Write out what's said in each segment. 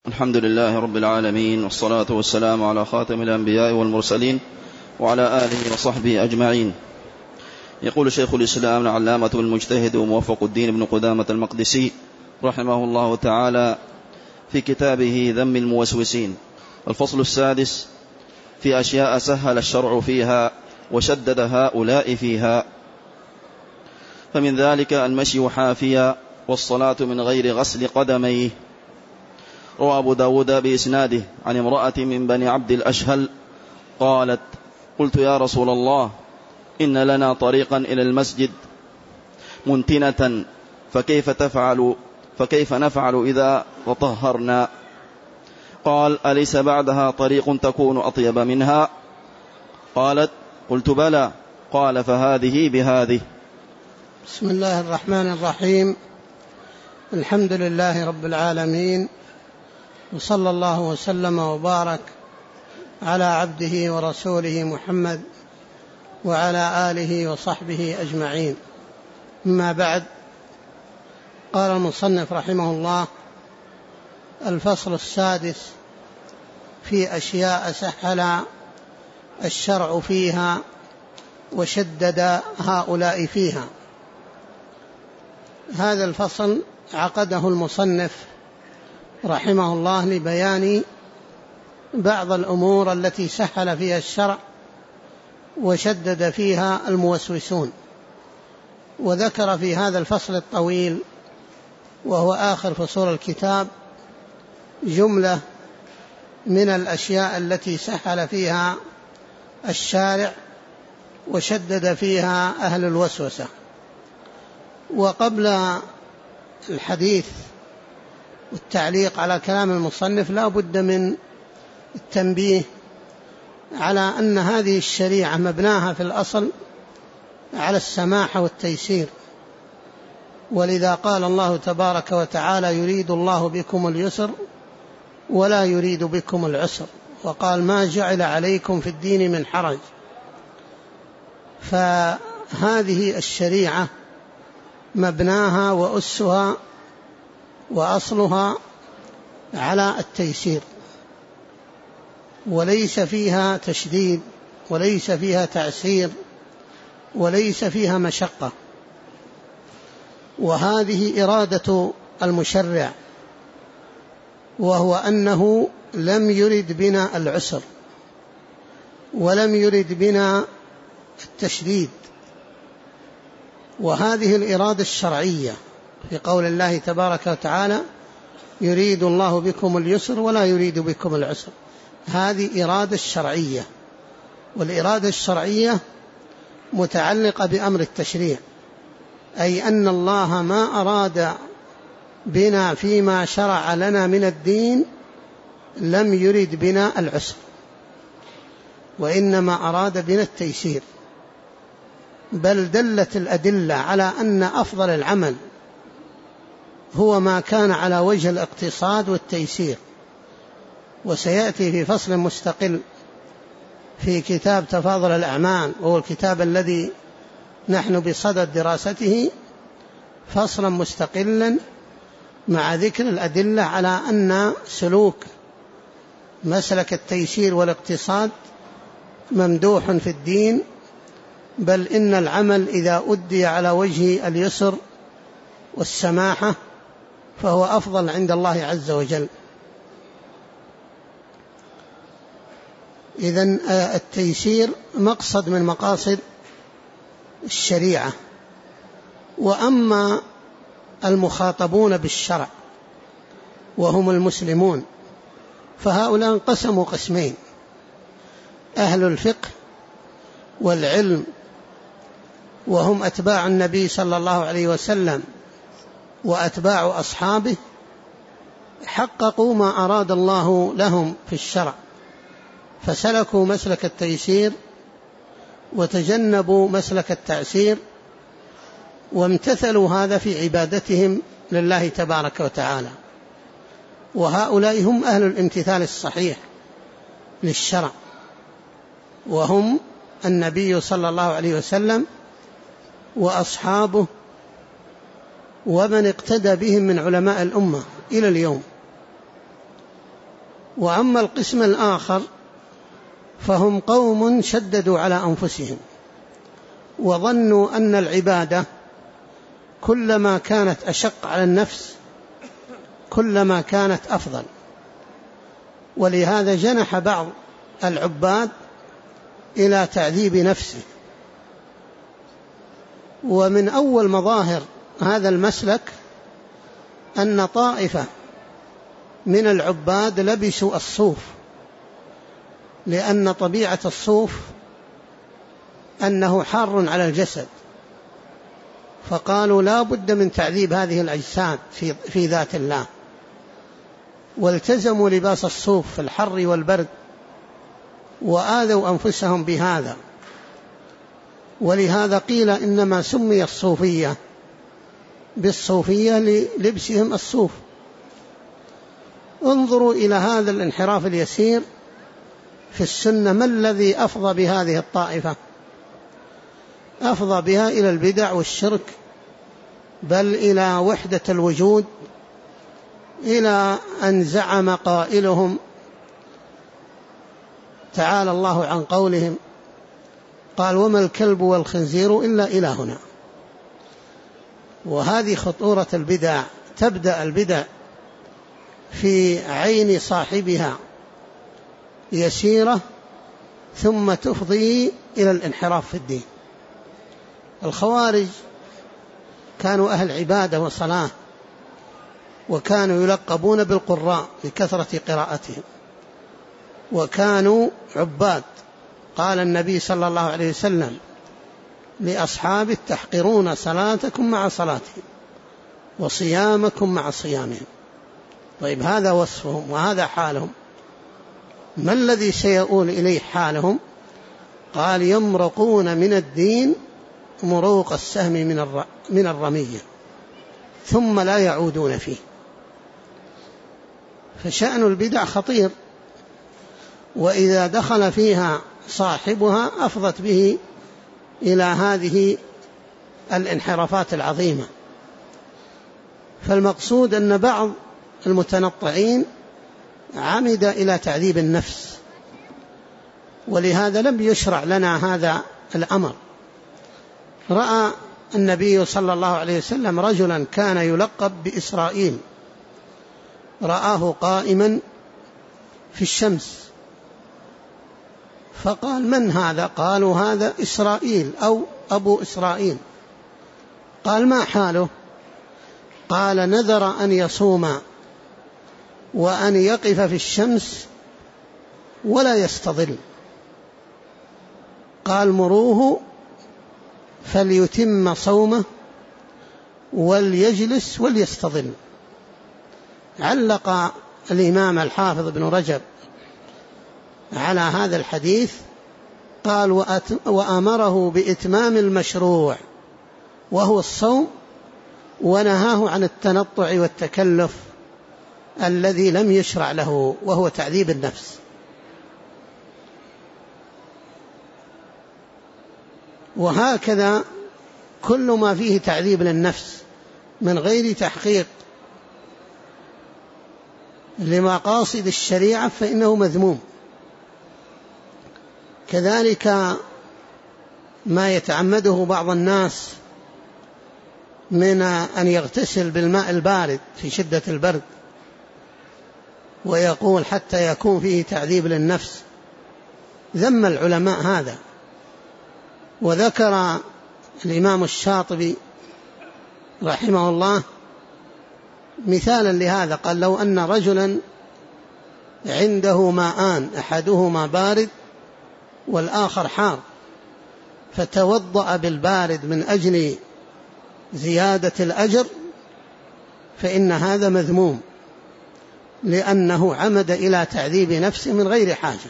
الحمد لله رب العالمين، والصلاة والسلام على خاتم الأنبياء والمرسلين وعلى آله وصحبه أجمعين. يقول شيخ الإسلام العلامة المجتهد وموفق الدين بن قدامة المقدسي رحمه الله تعالى في كتابه ذم الموسوسين: الفصل السادس في أشياء سهل الشرع فيها وشدد هؤلاء فيها. فمن ذلك المشي حافيا والصلاة من غير غسل قدميه. روى أبو داود بإسناده عن امرأة من بني عبد الأشهل قالت: قلت يا رسول الله، إن لنا طريقا إلى المسجد منتنة، فكيف نفعل إذا تطهرنا؟ قال: أليس بعدها طريق تكون أطيب منها؟ قالت: قلت بلى. قال: فهذه بهذه. بسم الله الرحمن الرحيم. الحمد لله رب العالمين، وصلى الله وسلم وبارك على عبده ورسوله محمد وعلى آله وصحبه أجمعين. أما بعد، قال المصنف رحمه الله: الفصل السادس في أشياء سهل الشرع فيها وشدد هؤلاء فيها. هذا الفصل عقده المصنف رحمه الله لبيان بعض الأمور التي سهل فيها الشرع وشدد فيها الموسوسون، وذكر في هذا الفصل الطويل وهو آخر فصول الكتاب جملة من الأشياء التي سهل فيها الشارع وشدد فيها أهل الوسوسة. وقبل الحديث والتعليق على كلام المصنف لا بد من التنبيه على أن هذه الشريعة مبناها في الأصل على السماحة والتيسير، ولذا قال الله تبارك وتعالى: يريد الله بكم اليسر ولا يريد بكم العسر، وقال: ما جعل عليكم في الدين من حرج. فهذه الشريعة مبناها وأسها وأصلها على التيسير، وليس فيها تشديد وليس فيها تعسير وليس فيها مشقة. وهذه إرادة المشرع، وهو أنه لم يرد بنا العسر ولم يرد بنا التشديد. وهذه الإرادة الشرعية في قول الله تبارك وتعالى: يريد الله بكم اليسر ولا يريد بكم العسر. هذه إرادة الشرعية، والإرادة الشرعية متعلقة بأمر التشريع، أي أن الله ما أراد بنا فيما شرع لنا من الدين لم يرد بنا العسر، وإنما أراد بنا التيسير. بل دلت الأدلة على أن أفضل العمل هو ما كان على وجه الاقتصاد والتيسير. وسيأتي في فصل مستقل في كتاب تفاضل الأعمال، وهو الكتاب الذي نحن بصدد دراسته، فصلا مستقلا مع ذكر الأدلة على أن سلوك مسلك التيسير والاقتصاد ممدوح في الدين، بل إن العمل إذا أدي على وجه اليسر والسماحة فهو أفضل عند الله عز وجل. إذن التيسير مقصد من مقاصد الشريعة. وأما المخاطبون بالشرع وهم المسلمون فهؤلاء انقسموا قسمين: أهل الفقه والعلم، وهم أتباع النبي صلى الله عليه وسلم وأتباع أصحابه، حققوا ما أراد الله لهم في الشرع، فسلكوا مسلك التيسير وتجنبوا مسلك التعسير، وامتثلوا هذا في عبادتهم لله تبارك وتعالى. وهؤلاء هم أهل الامتثال الصحيح للشرع، وهم النبي صلى الله عليه وسلم وأصحابه ومن اقتدى بهم من علماء الأمة إلى اليوم. وأما القسم الآخر فهم قوم شددوا على أنفسهم وظنوا أن العبادة كلما كانت أشق على النفس كلما كانت أفضل، ولهذا جنح بعض العباد إلى تعذيب نفسه. ومن أول مظاهر هذا المسلك أن طائفة من العباد لبسوا الصوف، لأن طبيعة الصوف أنه حار على الجسد، فقالوا لا بد من تعذيب هذه الأجساد في ذات الله، والتزموا لباس الصوف في الحر والبرد وآذوا أنفسهم بهذا. ولهذا قيل إنما سمي الصوفية بالصوفية للبسهم الصوف. انظروا إلى هذا الانحراف اليسير في السنة، ما الذي أفضى بهذه الطائفة؟ أفضى بها إلى البدع والشرك، بل إلى وحدة الوجود، إلى أن زعم قائلهم تعالى الله عن قولهم قال وما الكلب والخنزير إلا إلهنا. وهذه خطورة البدع، تبدأ البدع في عين صاحبها يسيرة ثم تفضي إلى الانحراف في الدين. الخوارج كانوا أهل عبادة وصلاة، وكانوا يلقبون بالقراء لكثرة قراءتهم، وكانوا عباد. قال النبي صلى الله عليه وسلم لأصحابه تحقرون صلاتكم مع صلاتهم وصيامكم مع صيامهم. طيب هذا وصفهم وهذا حالهم، ما الذي سيؤول إليه حالهم؟ قال يمرقون من الدين مروق السهم من الرمية ثم لا يعودون فيه. فشأن البدع خطير، وإذا دخل فيها صاحبها أفضت به إلى هذه الانحرافات العظيمة. فالمقصود أن بعض المتنطعين عمد إلى تعذيب النفس، ولهذا لم يشرع لنا هذا الأمر. رأى النبي صلى الله عليه وسلم رجلا كان يلقب بإسرائيل، رآه قائما في الشمس فقال من هذا؟ قالوا هذا إسرائيل أو أبو إسرائيل. قال ما حاله؟ قال نذر أن يصوم وأن يقف في الشمس ولا يستظل. قال مروه فليتم صومه وليجلس وليستظل. علق الإمام الحافظ ابن رجب على هذا الحديث قال وأمره بإتمام المشروع وهو الصوم، ونهاه عن التنطع والتكلف الذي لم يشرع له وهو تعذيب النفس. وهكذا كل ما فيه تعذيب للنفس من غير تحقيق لمقاصد الشريعة فإنه مذموم. كذلك ما يتعمده بعض الناس من أن يغتسل بالماء البارد في شدة البرد، ويقول حتى يكون فيه تعذيب للنفس. ذم العلماء هذا. وذكر الإمام الشاطبي رحمه الله مثالا لهذا، قال لو أن رجلا عنده ماءان أحدهما بارد والآخر حار، فتوضأ بالبارد من أجل زيادة الأجر، فإن هذا مذموم، لأنه عمد إلى تعذيب نفسه من غير حاجة.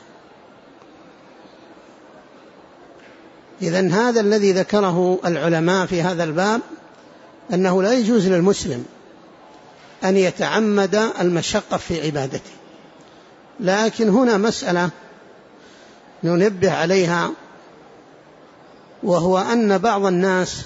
إذن هذا الذي ذكره العلماء في هذا الباب، أنه لا يجوز للمسلم أن يتعمد المشقة في عبادته. لكن هنا مسألة ننبه عليها، وهو أن بعض الناس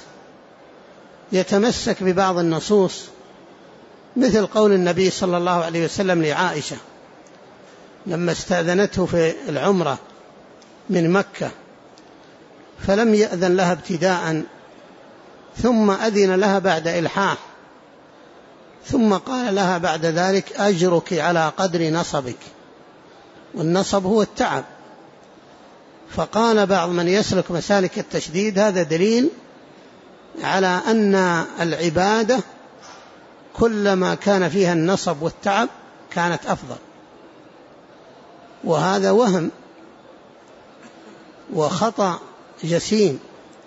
يتمسك ببعض النصوص، مثل قول النبي صلى الله عليه وسلم لعائشة لما استأذنته في العمرة من مكة فلم يأذن لها ابتداء، ثم أذن لها بعد إلحاح، ثم قال لها بعد ذلك أجرك على قدر نصبك، والنصب هو التعب. فقال بعض من يسلك مسالك التشديد هذا دليل على أن العبادة كلما كان فيها النصب والتعب كانت أفضل، وهذا وهم وخطأ جسيم.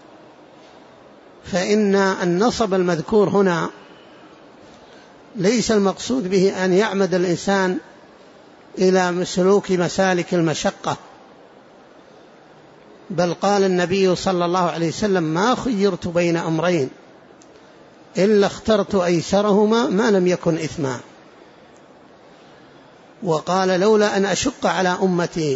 فإن النصب المذكور هنا ليس المقصود به أن يعمد الإنسان إلى سلوك مسالك المشقة، بل قال النبي صلى الله عليه وسلم ما خيرت بين أمرين إلا اخترت أيسرهما ما لم يكن إثما. وقال لولا أن أشق على أمتي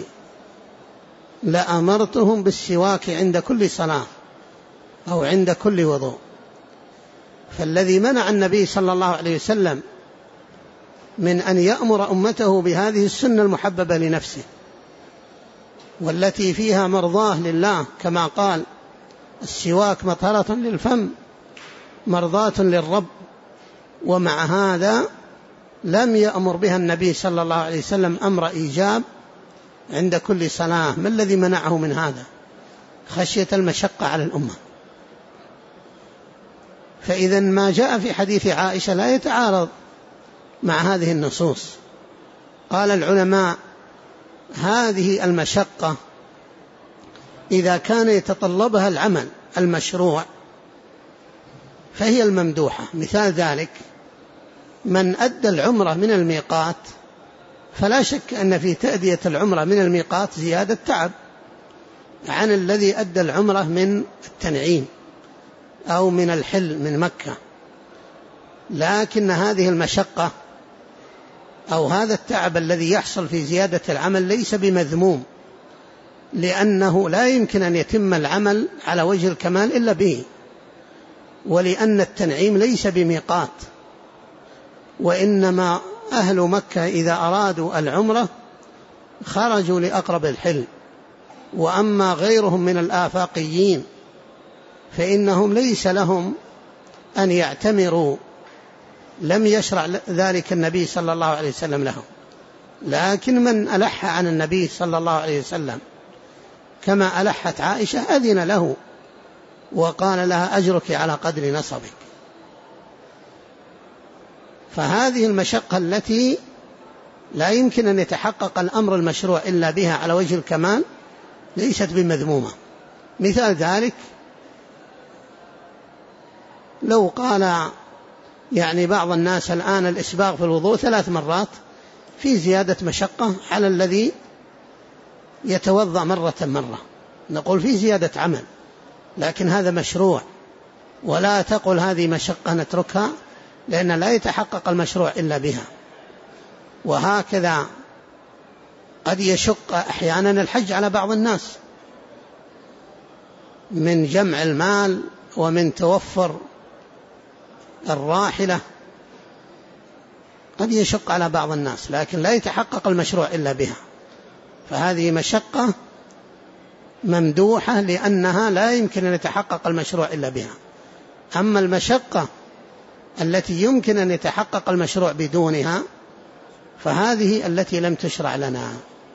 لأمرتهم بالسواك عند كل صلاة أو عند كل وضوء. فالذي منع النبي صلى الله عليه وسلم من أن يأمر أمته بهذه السنة المحببة لنفسه والتي فيها مرضاه لله، كما قال السواك مطهرة للفم مرضاة للرب، ومع هذا لم يأمر بها النبي صلى الله عليه وسلم أمر إيجاب عند كل صلاة. ما الذي منعه من هذا؟ خشية المشقة على الأمة. فإذا ما جاء في حديث عائشة لا يتعارض مع هذه النصوص. قال العلماء هذه المشقة إذا كان يتطلبها العمل المشروع فهي الممدوحة. مثال ذلك من أدى العمرة من الميقات فلا شك أن في تأدية العمرة من الميقات زيادة تعب عن الذي أدى العمرة من التنعيم أو من الحل من مكة، لكن هذه المشقة أو هذا التعب الذي يحصل في زيادة العمل ليس بمذموم، لأنه لا يمكن أن يتم العمل على وجه الكمال إلا به، ولأن التنعيم ليس بميقات، وإنما أهل مكة إذا أرادوا العمرة خرجوا لأقرب الحل. وأما غيرهم من الآفاقيين فإنهم ليس لهم أن يعتمروا، لم يشرع ذلك النبي صلى الله عليه وسلم لهم. لكن من ألح عن النبي صلى الله عليه وسلم كما ألحت عائشة أذن له وقال لها أجرك على قدر نصبك. فهذه المشقة التي لا يمكن أن يتحقق الأمر المشروع إلا بها على وجه الكمال ليست بمذمومة. مثال ذلك لو قال بعض الناس الآن الإسباغ في الوضوء 3 مرات في زيادة مشقة على الذي يتوضأ مرة، نقول في زيادة عمل، لكن هذا مشروع، ولا تقل هذه مشقة نتركها، لأن لا يتحقق المشروع إلا بها. وهكذا قد يشق أحيانا الحج على بعض الناس من جمع المال ومن توفر الراحلة، قد يشق على بعض الناس، لكن لا يتحقق المشروع إلا بها. فهذه مشقة ممدوحة لأنها لا يمكن أن يتحقق المشروع إلا بها. أما المشقة التي يمكن أن يتحقق المشروع بدونها فهذه التي لم تشرع لنا.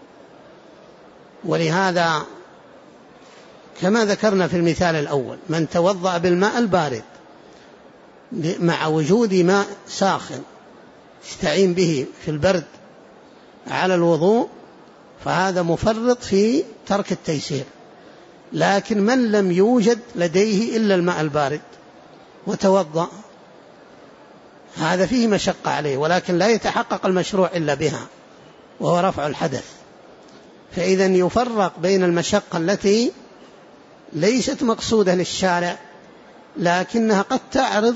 ولهذا كما ذكرنا في المثال الأول من توضأ بالماء البارد مع وجود ماء ساخن يستعين به في البرد على الوضوء فهذا مفرط في ترك التيسير. لكن من لم يوجد لديه إلا الماء البارد وتوضأ هذا فيه مشقة عليه، ولكن لا يتحقق المشروع إلا بها وهو رفع الحدث. فإذا يفرق بين المشقة التي ليست مقصودة للشارع لكنها قد تعرض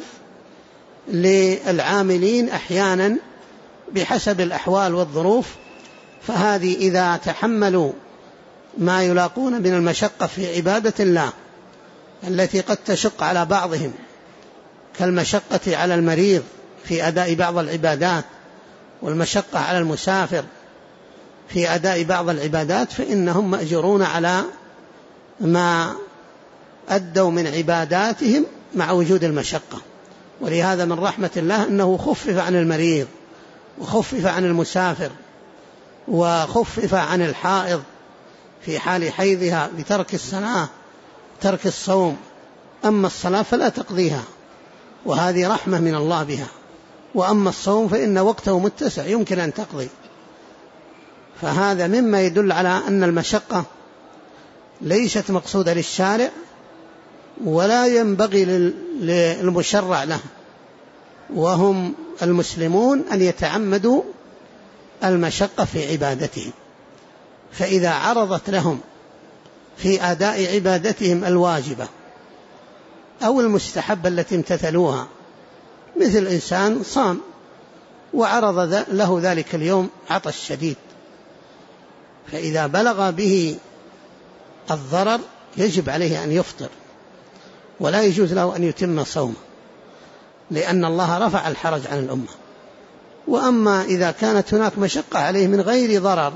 للعاملين أحيانا بحسب الأحوال والظروف، فهذه إذا تحملوا ما يلاقون من المشقة في عبادة الله التي قد تشق على بعضهم كالمشقة على المريض في أداء بعض العبادات والمشقة على المسافر في أداء بعض العبادات فإنهم مأجورون على ما أدوا من عباداتهم مع وجود المشقة. ولهذا من رحمة الله أنه خفف عن المريض وخفف عن المسافر وخفف عن الحائض في حال حيضها بترك الصلاة ترك الصوم، أما الصلاة فلا تقضيها وهذه رحمة من الله بها، وأما الصوم فإن وقته متسع يمكن أن تقضي. فهذا مما يدل على أن المشقة ليست مقصودة للشارع ولا ينبغي للمشرع له، وهم المسلمون أن يتعمدوا المشقة في عبادتهم. فإذا عرضت لهم في أداء عبادتهم الواجبة أو المستحبة التي امتثلوها، مثل إنسان صام وعرض له ذلك اليوم عطش شديد، فإذا بلغ به الضرر يجب عليه أن يفطر ولا يجوز له أن يتم صومه، لأن الله رفع الحرج عن الأمة. وأما إذا كانت هناك مشقة عليه من غير ضرر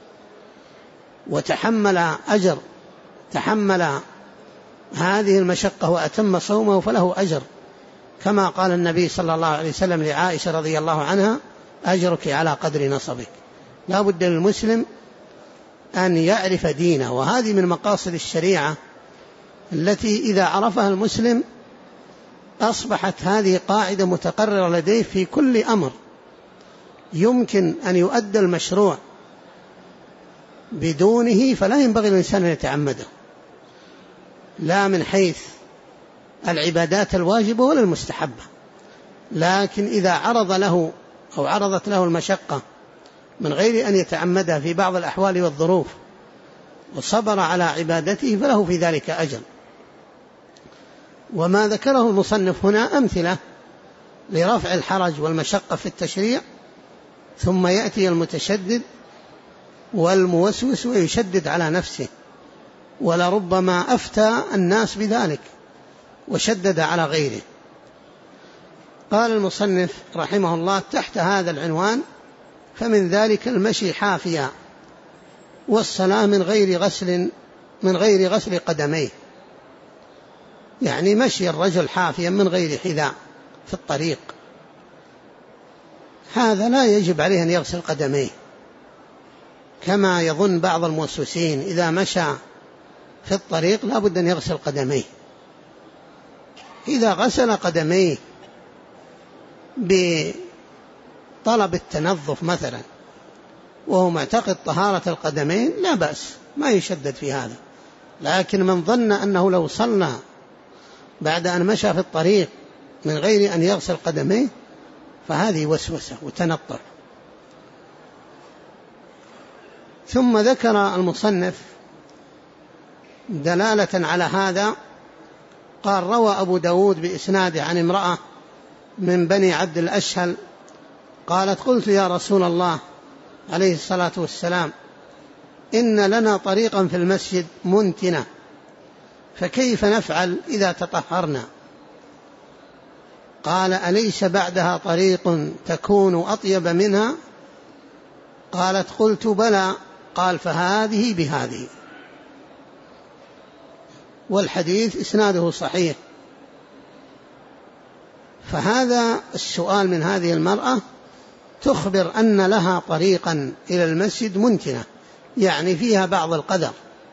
وتحمل أجر، تحمل هذه المشقة وأتم صومه فله أجر، كما قال النبي صلى الله عليه وسلم لعائشة رضي الله عنها: أجرك على قدر نصبك. لا بد للمسلم أن يعرف دينه، وهذه من مقاصد الشريعة التي إذا عرفها المسلم أصبحت هذه قاعدة متقررة لديه في كل أمر يمكن أن يؤدى المشروع بدونه، فلا ينبغي للإنسان أن يتعمده، لا من حيث العبادات الواجبة ولا المستحبة. لكن إذا عرض له أو عرضت له المشقة من غير أن يتعمدها في بعض الأحوال والظروف وصبر على عبادته فله في ذلك أجر. وما ذكره المصنف هنا أمثلة لرفع الحرج والمشقة في التشريع، ثم يأتي المتشدد والموسوس ويشدد على نفسه، ولربما أفتى الناس بذلك وشدد على غيره. قال المصنف رحمه الله تحت هذا العنوان: فمن ذلك المشي حافيا والصلاة من غير غسل قدميه، يعني مشي الرجل حافيا من غير حذاء في الطريق، هذا لا يجب عليه أن يغسل قدميه، كما يظن بعض الموسوسين إذا مشى في الطريق لا بد أن يغسل قدميه. إذا غسل قدميه بطلب التنظف مثلا وهو معتقد طهارة القدمين لا بأس، ما يشدد في هذا. لكن من ظن أنه لو صلى بعد أن مشى في الطريق من غير أن يغسل قدميه فهذه وسوسة وتنطع. ثم ذكر المصنف دلالة على هذا، قال: روى أبو داود بإسناده عن امرأة من بني عبد الأشهل قالت: قلت يا رسول الله عليه الصلاة والسلام إن لنا طريقا في المسجد منتنة، فكيف نفعل إذا تطهرنا؟ قال: أليس بعدها طريق تكون أطيب منها؟ قالت: قلت بلى. قال: فهذه بهذه. والحديث إسناده صحيح. فهذا السؤال من هذه المرأة تخبر أن لها طريقا إلى المسجد منتنة، يعني فيها بعض القدر،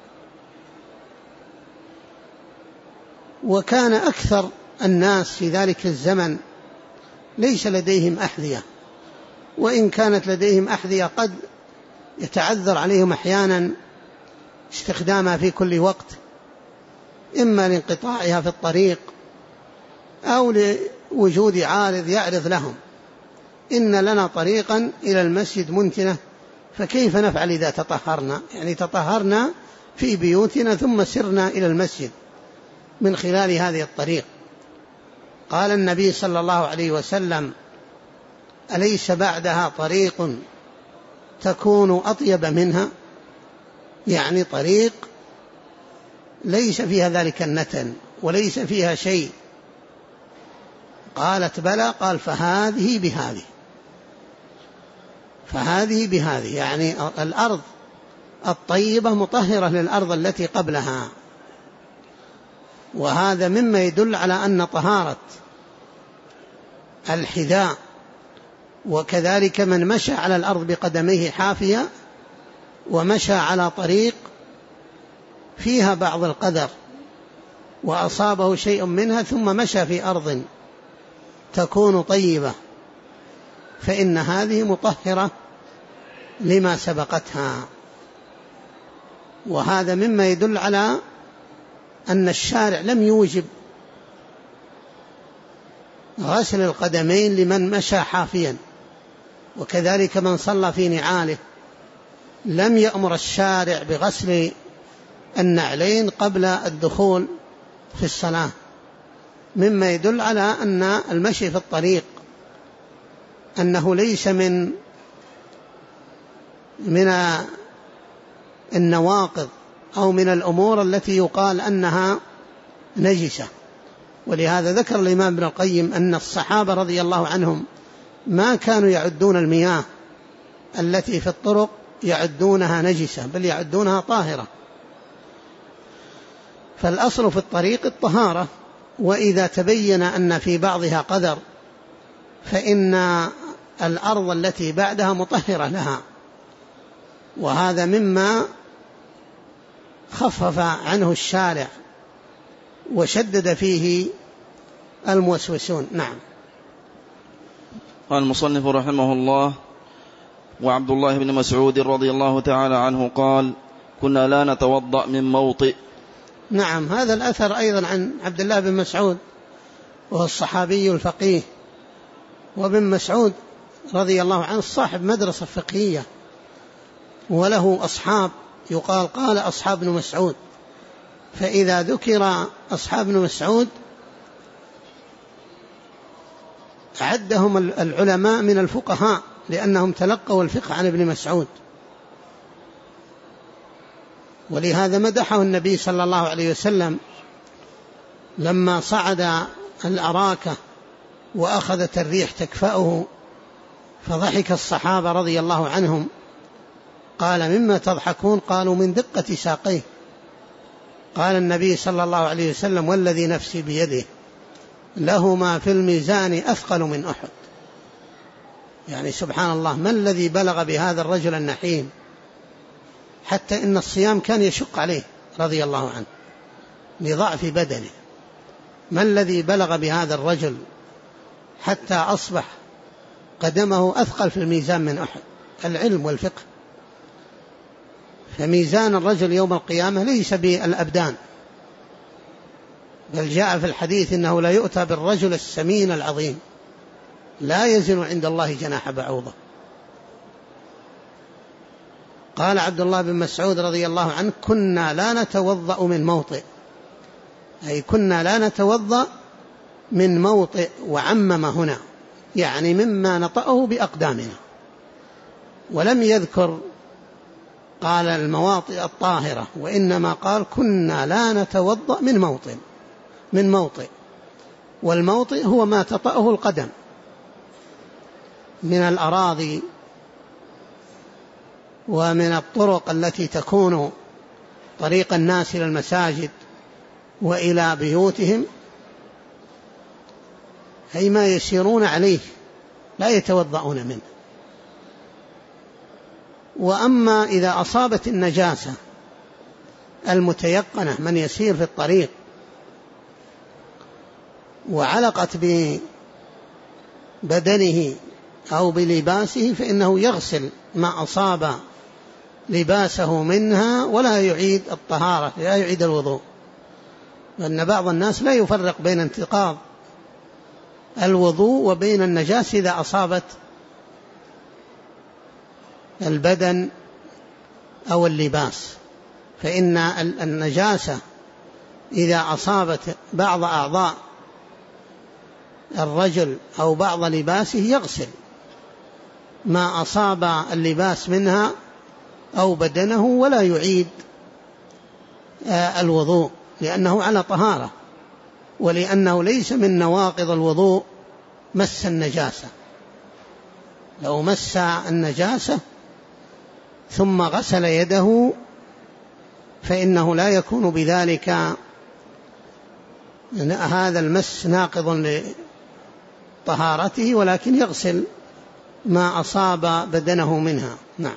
وكان أكثر الناس في ذلك الزمن ليس لديهم أحذية، وإن كانت لديهم أحذية قد يتعذر عليهم أحيانا استخدامها في كل وقت، إما لانقطاعها في الطريق أو لوجود عارض يعرض لهم. إن لنا طريقا إلى المسجد منتنة، فكيف نفعل إذا تطهرنا؟ يعني تطهرنا في بيوتنا ثم سرنا إلى المسجد من خلال هذه الطريق. قال النبي صلى الله عليه وسلم: أليس بعدها طريق تكون أطيب منها؟ يعني طريق ليس فيها ذلك النتن وليس فيها شيء. قالت: بلى. قال: فهذه بهذه. فهذه بهذه، يعني الأرض الطيبة مطهرة للأرض التي قبلها. وهذا مما يدل على أن طهارة الحذاء وكذلك من مشى على الأرض بقدميه حافية ومشى على طريق فيها بعض القدر وأصابه شيء منها ثم مشى في أرض تكون طيبة، فإن هذه مطهرة لما سبقتها. وهذا مما يدل على أن الشارع لم يوجب غسل القدمين لمن مشى حافيا، وكذلك من صلى في نعاله لم يأمر الشارع بغسل النعلين قبل الدخول في الصلاة، مما يدل على أن المشي في الطريق أنه ليس من النواقض أو من الأمور التي يقال أنها نجسة. ولهذا ذكر الإمام ابن القيم أن الصحابة رضي الله عنهم ما كانوا يعدون المياه التي في الطرق يعدونها نجسة، بل يعدونها طاهرة. فالأصل في الطريق الطهارة، وإذا تبين أن في بعضها قدر فإن الأرض التي بعدها مطهرة لها. وهذا مما خفف عنه الشارع وشدد فيه الموسوسون. نعم. قال المصنف رحمه الله: وعبد الله بن مسعود رضي الله تعالى عنه قال: كنا لا نتوضأ من موطئ. نعم، هذا الأثر أيضا عن عبد الله بن مسعود، وهو الصحابي الفقيه. وابن مسعود رضي الله عنه صاحب مدرسة فقهية، وله أصحاب يقال قال أصحاب ابن مسعود، فإذا ذكر أصحاب ابن مسعود عدهم العلماء من الفقهاء، لأنهم تلقوا الفقه عن ابن مسعود. ولهذا مدحه النبي صلى الله عليه وسلم لما صعد الأراكة وأخذت الريح تكفأه، فضحك الصحابة رضي الله عنهم، قال: مما تضحكون؟ قالوا: من دقة ساقيه. قال النبي صلى الله عليه وسلم: والذي نفسي بيده له ما في الميزان أثقل من أحد. يعني سبحان الله، ما الذي بلغ بهذا الرجل النحيم حتى إن الصيام كان يشق عليه رضي الله عنه لضعف بدنه؟ ما الذي بلغ بهذا الرجل حتى أصبح قدمه أثقل في الميزان من أحد؟ العلم والفقه. فميزان الرجل يوم القيامة ليس بالأبدان، بل جاء في الحديث إنه لا يؤتى بالرجل السمين العظيم لا يزن عند الله جناح بعوضة. قال عبد الله بن مسعود رضي الله عنه: كنا لا نتوضأ من موطئ، أي كنا لا نتوضأ من موطئ، وعمم هنا يعني مما نطأه بأقدامنا، ولم يذكر قال المواطئ الطاهرة، وإنما قال كنا لا نتوضأ من موطئ. والموطئ هو ما تطأه القدم من الأراضي ومن الطرق التي تكون طريق الناس إلى المساجد وإلى بيوتهم، أي ما يسيرون عليه لا يتوضؤون منه. وأما إذا أصابت النجاسة المتيقنة من يسير في الطريق وعلقت ببدنه أو بلباسه، فإنه يغسل ما أصاب لباسه منها ولا يعيد الطهارة، لا يعيد الوضوء. لأن بعض الناس لا يفرق بين انتقاض الوضوء وبين النجاسة إذا أصابت البدن أو اللباس، فإن النجاسة إذا أصابت بعض أعضاء الرجل أو بعض لباسه يغسل ما أصاب اللباس منها أو بدنه ولا يعيد الوضوء، لأنه على طهارة، ولأنه ليس من نواقض الوضوء مس النجاسة. لو مس النجاسة ثم غسل يده فإنه لا يكون بذلك هذا المس ناقض لطهارته، ولكن يغسل ما أصاب بدنه منها. نعم.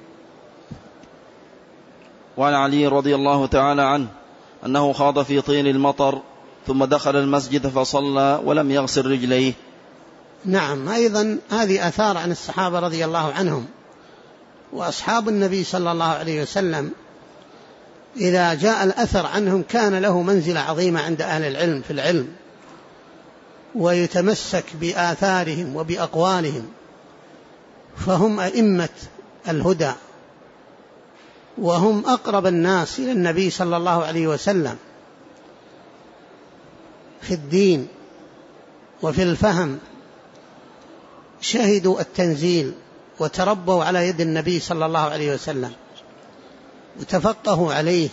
وعن علي رضي الله تعالى عنه أنه خاض في طين المطر ثم دخل المسجد فصلى ولم يغسل رجليه. نعم، أيضا هذه آثار عن الصحابة رضي الله عنهم. وأصحاب النبي صلى الله عليه وسلم إذا جاء الأثر عنهم كان له منزلة عظيمة عند أهل العلم في العلم، ويتمسك بآثارهم وبأقوالهم، فهم أئمة الهدى، وهم أقرب الناس إلى النبي صلى الله عليه وسلم في الدين وفي الفهم، شهدوا التنزيل وتربوا على يد النبي صلى الله عليه وسلم وتفقهوا عليه،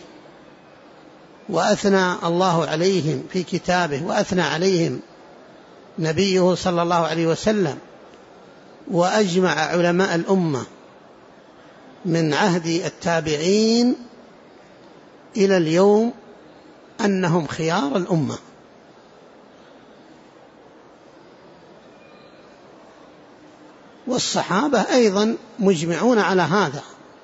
وأثنى الله عليهم في كتابه، وأثنى عليهم نبيه صلى الله عليه وسلم، وأجمع علماء الأمة من عهد التابعين إلى اليوم أنهم خيار الأمة. والصحابة أيضا مجمعون على هذا،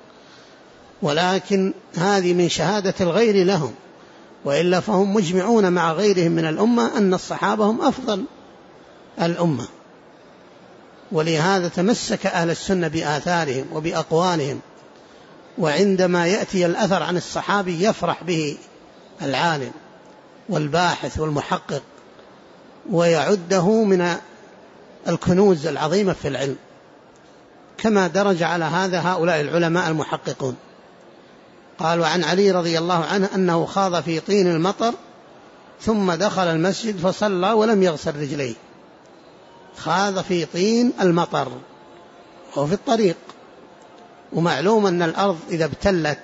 ولكن هذه من شهادة الغير لهم، وإلا فهم مجمعون مع غيرهم من الأمة أن الصحابة هم أفضل الأمة. ولهذا تمسك أهل السنة بآثارهم وبأقوالهم، وعندما يأتي الأثر عن الصحابي يفرح به العالم والباحث والمحقق، ويعده من الكنوز العظيمة في العلم، كما درج على هذا هؤلاء العلماء المحققون. قالوا عن علي رضي الله عنه أنه خاض في طين المطر ثم دخل المسجد فصلى ولم يغسل رجليه. خاض في طين المطر وفي الطريق، ومعلوم أن الأرض إذا ابتلت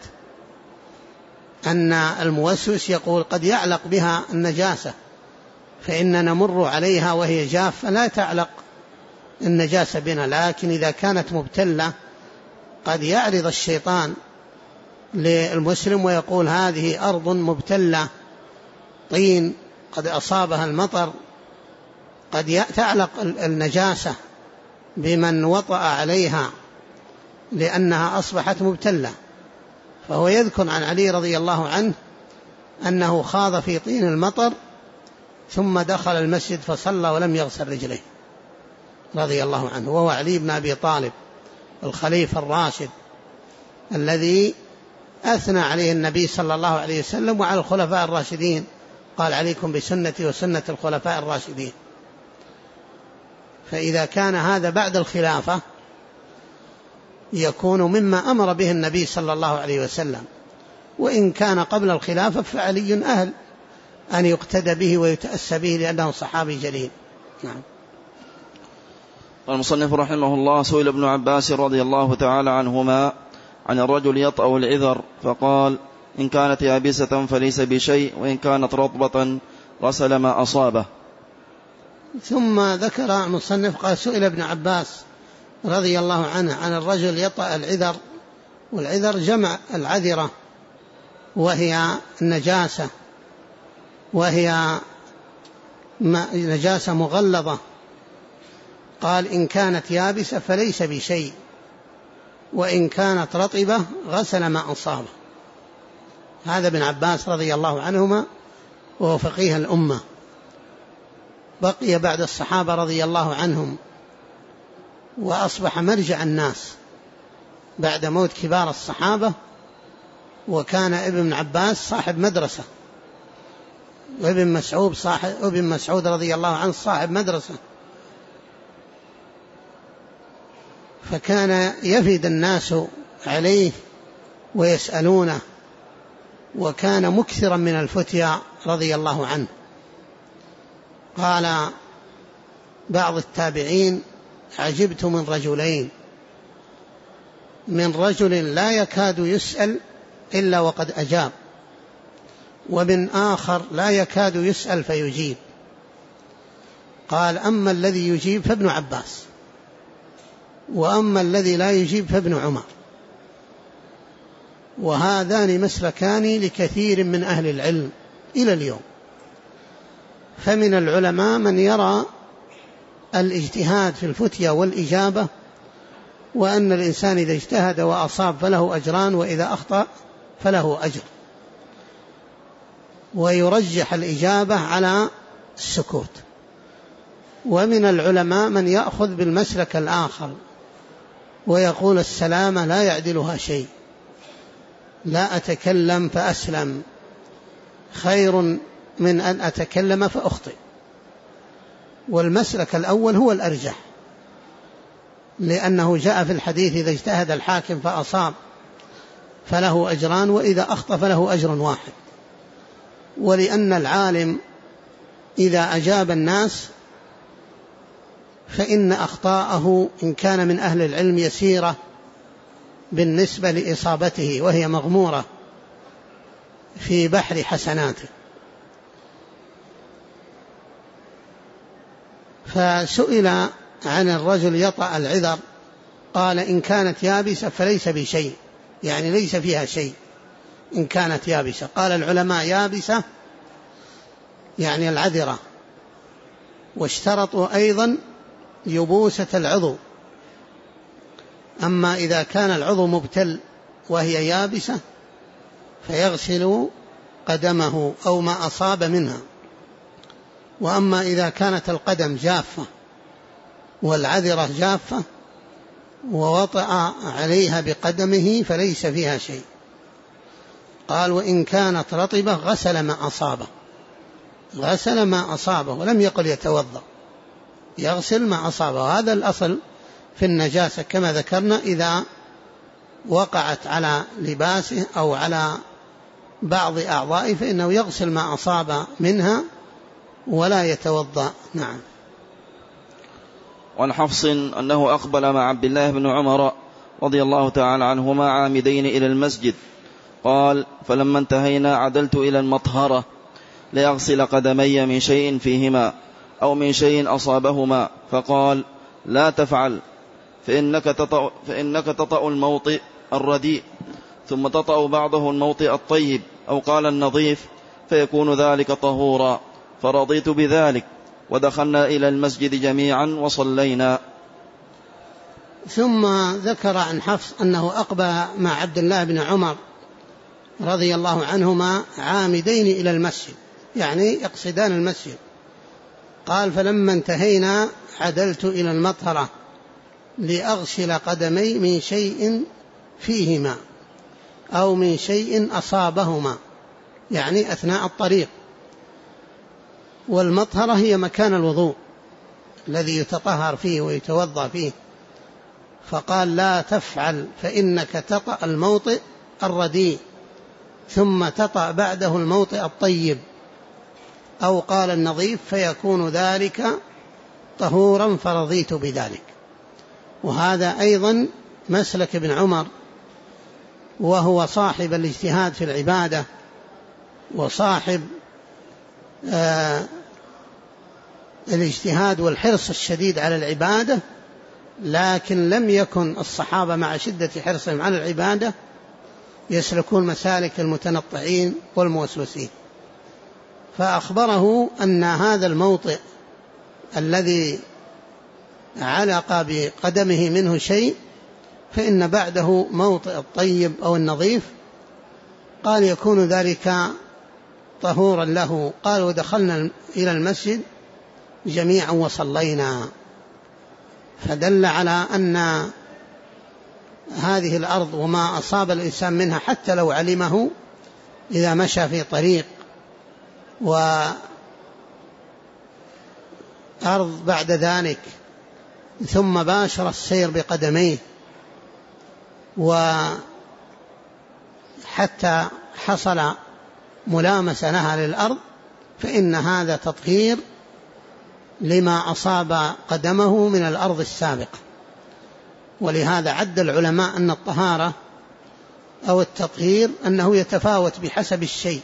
أن الموسوس يقول قد يعلق بها النجاسة، فإننا نمر عليها وهي جافة لا تعلق النجاسة بنا، لكن إذا كانت مبتلة قد يعرض الشيطان للمسلم ويقول هذه أرض مبتلة طين قد أصابها المطر، قد تعلق النجاسة بمن وطأ عليها لأنها أصبحت مبتلة. فهو يذكر عن علي رضي الله عنه أنه خاض في طين المطر ثم دخل المسجد فصلى ولم يغسل رجليه رضي الله عنه، وهو علي بن أبي طالب الخليفة الراشد الذي أثنى عليه النبي صلى الله عليه وسلم وعلى الخلفاء الراشدين، قال عليكم بسنتي وسنة الخلفاء الراشدين. فإذا كان هذا بعد الخلافة يكون مما أمر به النبي صلى الله عليه وسلم، وإن كان قبل الخلافة فعلي أهل أن يقتدى به ويتأسى به لأنه صحابي جليل. نعم. قال المصنف رحمه الله: سئل ابن عباس رضي الله تعالى عنهما عن الرجل يطأ العذر فقال: إن كانت يابسة فليس بشيء، وإن كانت رطبة غسل ما أصابه. ثم ذكر المصنف قال: سئل ابن عباس رضي الله عنه عن الرجل يطأ العذر، والعذر جمع العذرة وهي النجاسة، وهي نجاسة مغلظة. قال: إن كانت يابسة فليس بشيء، وإن كانت رطبة غسل ما أصابه. هذا ابن عباس رضي الله عنهما وهو فقيه الأمة، بقي بعد الصحابة رضي الله عنهم وأصبح مرجع الناس بعد موت كبار الصحابة. وكان ابن عباس صاحب مدرسة، وابن مسعود رضي الله عنه صاحب مدرسة، فكان يفد الناس عليه ويسألونه، وكان مكثرا من الفتيا رضي الله عنه. قال بعض التابعين: عجبت من رجلين، من رجل لا يكاد يسأل إلا وقد أجاب، ومن آخر لا يكاد يسأل فيجيب. قال: أما الذي يجيب فابن عباس. وأما الذي لا يجيب فابن عمر. وهذان مسلكان لكثير من أهل العلم إلى اليوم. فمن العلماء من يرى الاجتهاد في الفتيا والإجابة، وأن الإنسان إذا اجتهد وأصاب فله أجران، وإذا أخطأ فله أجر، ويرجح الإجابة على السكوت. ومن العلماء من يأخذ بالمسلك الآخر ويقول السلامة لا يعدلها شيء، لا أتكلم فأسلم خير من أن أتكلم فأخطئ. والمسلك الأول هو الأرجح، لأنه جاء في الحديث إذا اجتهد الحاكم فأصاب فله أجران، وإذا أخطأ فله أجر واحد. ولأن العالم إذا أجاب الناس فإن أخطاءه إن كان من أهل العلم يسيرة بالنسبة لإصابته، وهي مغمورة في بحر حسناته. فسئل عن الرجل يطأ العذر، قال إن كانت يابسة فليس بشيء، يعني ليس فيها شيء إن كانت يابسة. قال العلماء يابسة يعني العذرة، واشترطوا أيضا يبوسة العضو. أما إذا كان العضو مبتل وهي يابسة فيغسل قدمه أو ما أصاب منها. وأما إذا كانت القدم جافة والعذرة جافة ووطأ عليها بقدمه فليس فيها شيء. قال وإن كانت رطبة غسل ما أصابه، غسل ما أصابه، ولم يقل يتوضأ، يغسل ما أصابه. هذا الأصل في النجاسة كما ذكرنا، إذا وقعت على لباسه أو على بعض أعضائه فإنه يغسل ما أصاب منها ولا يتوضأ. نعم. وعن حفص أنه أقبل مع عبد الله بن عمر رضي الله تعالى عنهما عامدين إلى المسجد، قال فلما انتهينا عدلت إلى المطهرة لأغسل قدمي من شيء فيهما أو من شيء أصابهما، فقال لا تفعل، فإنك تطأ الموطئ الرديء ثم تطأ بعضه الموطئ الطيب، أو قال النظيف، فيكون ذلك طهورا. فرضيت بذلك، ودخلنا إلى المسجد جميعا وصلينا. ثم ذكر عن حفص أنه أقبل مع عبد الله بن عمر رضي الله عنهما عامدين إلى المسجد، يعني يقصدان المسجد. قال فلما انتهينا عدلت إلى المطهرة لأغسل قدمي من شيء فيهما أو من شيء أصابهما، يعني أثناء الطريق. والمطهرة هي مكان الوضوء الذي يتطهر فيه ويتوضأ فيه. فقال لا تفعل فإنك تطأ الموطئ الرديء ثم تطأ بعده الموطئ الطيب، أو قال النظيف، فيكون ذلك طهورا. فرضيت بذلك. وهذا أيضا مسلك ابن عمر، وهو صاحب الاجتهاد في العبادة وصاحب الاجتهاد والحرص الشديد على العبادة، لكن لم يكن الصحابة مع شدة حرصهم على العبادة يسلكون مسالك المتنطعين والموسوسين. فأخبره أن هذا الموطئ الذي علق بقدمه منه شيء فإن بعده موطئ الطيب أو النظيف. قال يكون ذلك طهورا له. قال ودخلنا إلى المسجد جميعا وصلينا. فدل على أن هذه الأرض وما أصاب الإنسان منها حتى لو علمه إذا مشى في طريق وأرض بعد ذلك ثم باشر السير بقدميه وحتى حصل ملامسة لها للأرض، فإن هذا تطهير لما أصاب قدمه من الأرض السابقة. ولهذا عد العلماء أن الطهارة أو التطهير أنه يتفاوت بحسب الشيء.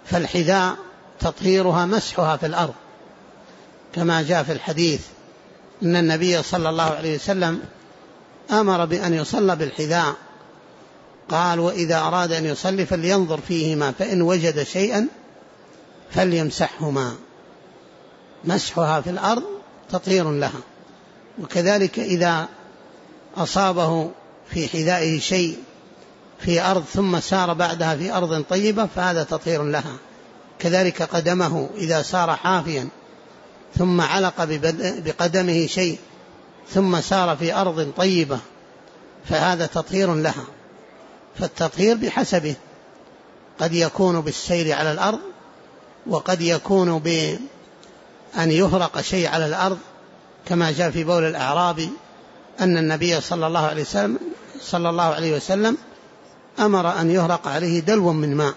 فالحذاء تطهيرها مسحها في الأرض كما جاء في الحديث أن النبي صلى الله عليه وسلم أمر بأن يصلى بالحذاء، قال: وإذا أراد أن يصلي فلينظر فيهما فإن وجد شيئا فليمسحهما. مسحها في الأرض تطهير لها. وكذلك إذا أصابه في حذائه شيء في أرض ثم سار بعدها في أرض طيبة فهذا تطهير لها. كذلك قدمه إذا سار حافيا ثم علق بقدمه شيء ثم سار في أرض طيبة فهذا تطهير لها. فالتطهير بحسبه، قد يكون بالسير على الأرض، وقد يكون بأن يهرق شيء على الأرض، كما جاء في بول الأعرابي أن النبي صلى الله عليه وسلم أمر أن يهرق عليه دلو من ماء.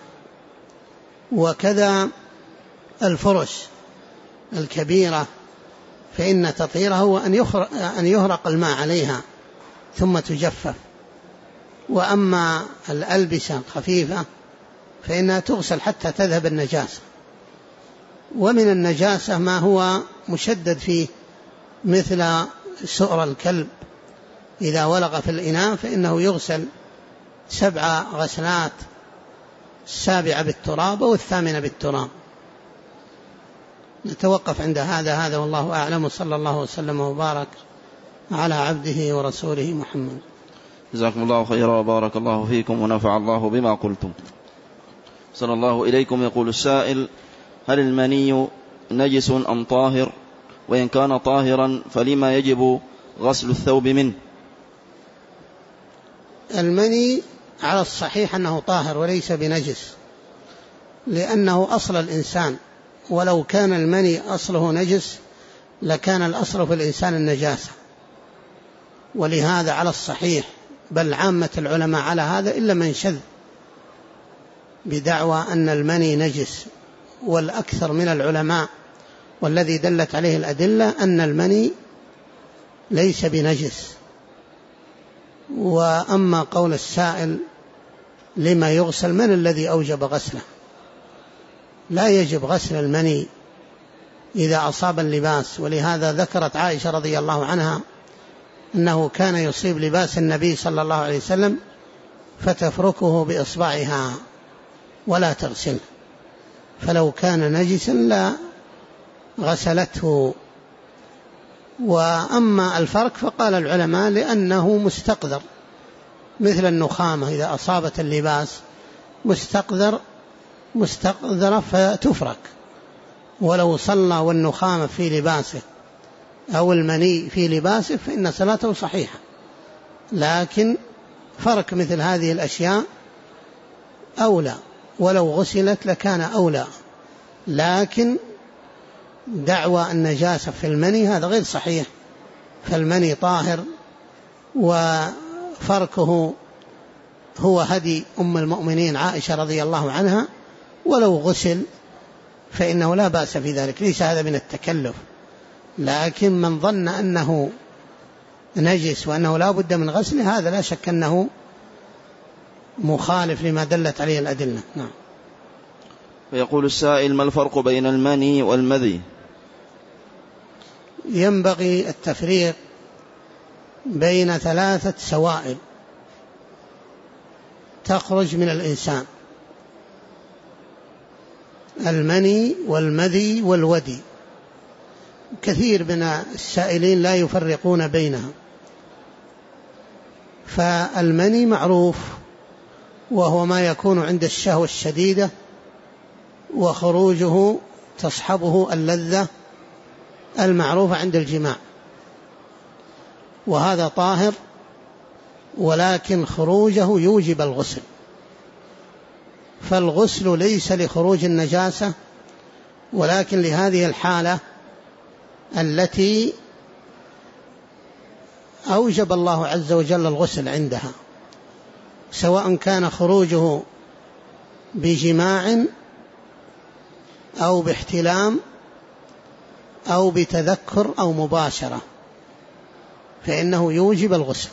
وكذا الفرش الكبيرة فإن تطهيرها هو أن يهرق الماء عليها ثم تجفف. وأما الألبسة الخفيفة فإنها تغسل حتى تذهب النجاسة. ومن النجاسة ما هو مشدد فيه مثل سؤر الكلب إذا ولغ في الإناء فإنه يغسل 7 غسلات، 7 بالتراب والثامنة بالتراب. نتوقف عند هذا والله أعلم، صلى الله وسلم وبارك على عبده ورسوله محمد. جزاكم الله خيرا وبارك الله فيكم ونفع الله بما قلتم. صلى الله إليكم. يقول السائل: هل المني نجس أم طاهر؟ وإن كان طاهرا فلما يجب غسل الثوب منه؟ المني على الصحيح أنه طاهر وليس بنجس، لأنه أصل الإنسان، ولو كان المني أصله نجس لكان الأصل في الإنسان النجاسة. ولهذا على الصحيح، بل عامة العلماء على هذا إلا من شذ بدعوى أن المني نجس، والأكثر من العلماء والذي دلت عليه الأدلة أن المني ليس بنجس. وأما قول السائل لما يغسل، من الذي أوجب غسله؟ لا يجب غسل المني إذا أصاب اللباس. ولهذا ذكرت عائشة رضي الله عنها أنه كان يصيب لباس النبي صلى الله عليه وسلم فتفركه بإصبعها ولا تغسله، فلو كان نجسا لا غسلته. وأما الفرك فقال العلماء لأنه مستقذر، مثل النخامة إذا أصابت اللباس مستقذرة فتفرك، ولو صلى والنخامة في لباسه أو المني في لباسه فإن صلاته صحيحة. لكن فرك مثل هذه الأشياء أولى، ولو غسلت لكان أولى. لكن دعوى النجاسة في المني هذا غير صحيح، فالمني طاهر، وفركه هو هدي أم المؤمنين عائشة رضي الله عنها، ولو غسل فإنه لا بأس في ذلك، ليس هذا من التكلف. لكن من ظن أنه نجس وأنه لا بد من غسله هذا لا شك أنه مخالف لما دلت عليه الأدلة. نعم. ويقول السائل: ما الفرق بين المني والمذي؟ ينبغي التفريق بين 3 سوائل تخرج من الإنسان: المني والمذي والودي. كثير من السائلين لا يفرقون بينها. فالمني معروف، وهو ما يكون عند الشهوة الشديدة وخروجه تصحبه اللذة المعروفة عند الجماع، وهذا طاهر، ولكن خروجه يوجب الغسل. فالغسل ليس لخروج النجاسة، ولكن لهذه الحالة التي أوجب الله عز وجل الغسل عندها، سواء كان خروجه بجماع أو باحتلام أو بتذكر أو مباشرة، فإنه يوجب الغسل.